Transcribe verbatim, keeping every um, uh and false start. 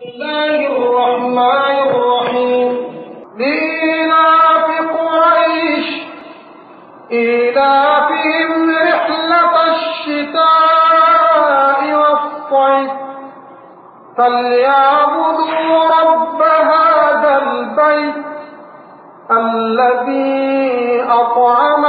الله الرحمن الرحيم لإيلاف قريش إيلافهم رحلة الشتاء والصيف فليعبدوا رب هذا البيت الذي أطعمهم